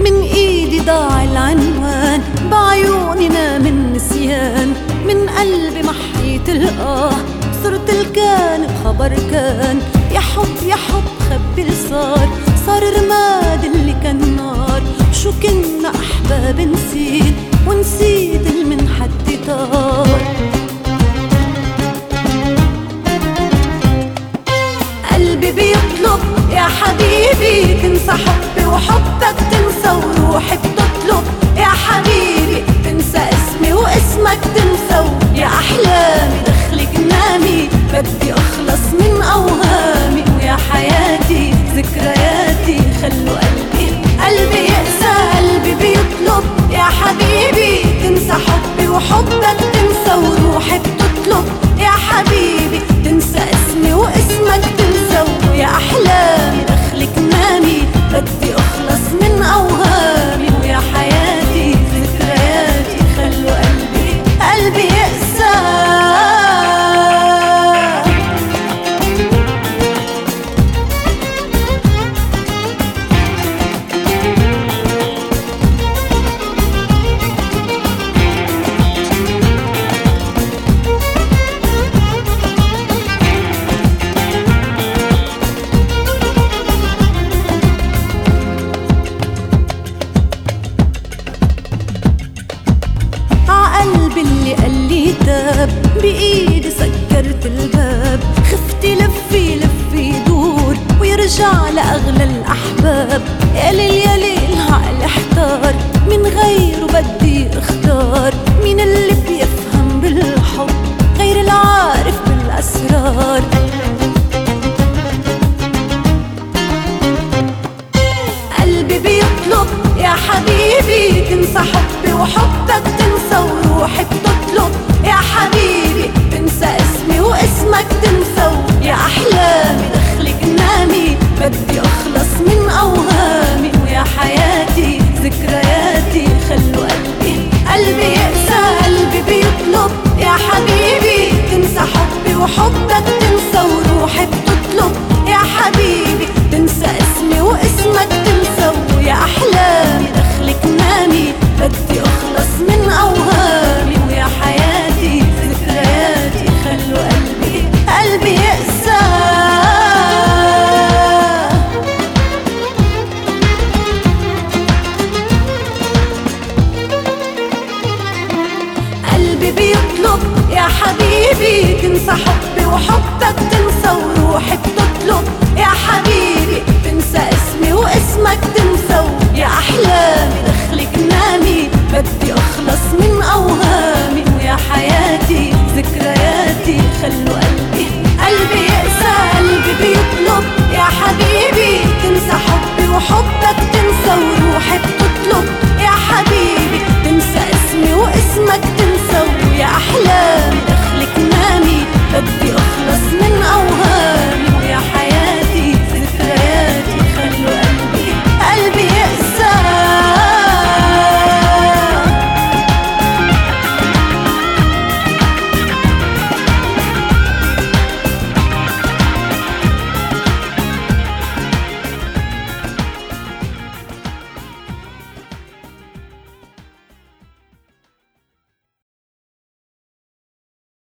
من ايدي ضاع العنوان، بعيوننا من نسيان، من قلبي محيت الآه، صرت الكان بخبر كان. يا حب يا حب خبي صار رماد اللي كان نار. شو كنا أحباب نسيت، ونسيت من حد طار. قلبي بيطلب يا حبيبي تنسى حبي، وحبك تنسى وروحي بتطلب يا حبيبي تنسى اسمي واسمك تنسى. يا أحلامي دخلي جناني، بدي أخلص من أوهامي، ويا حياتي ذكرياتي خلوا قلبي يقسى. قلبي بيطلب يا حبيبي تنسى حبي، وحبك تنسى وروحي بتطلب يا حبيبي تنسى اسمي واسمك تنسى. ويا أحلامي دخلي جناني، بدي أخلص من أوهامي، ويا حياتي ذكرياتي خلوا قلبي يقسى. قلبي اللي قال لي تاب، بإيدي سكرت الباب. خفتي لفي دور ويرجع لأغلى الأحباب. يا ليل يا ليل عقلي احتار، من غيره بدي اختار. مين اللي بيفهم بالحب غير العارف بالأسرار؟ قلبي بيطلب يا حبيبي تنسى حبي، وحبك تنسى وروحي بتطلب يا حبيبي تنسى اسمي واسمك تنسى. يا أحلامي دخلي جناني، بدي أخلص من أوهامي، ويا حياتي ذكرياتي خلوا قلبي يقسى. قلبي بيطلب يا حبيبي تنسى حبي، وحبك تنسى وروحي بتطلب يا حبيبي تنسى اسمي واسمك تنسى. ويا أحلامي دخلي جناني، بدي أخلص من أوهامي، ويا حياتي ذكرياتي خلوا قلبي يقسى. قلبي بيطلب يا حبيبي تنسى حبي، وحبك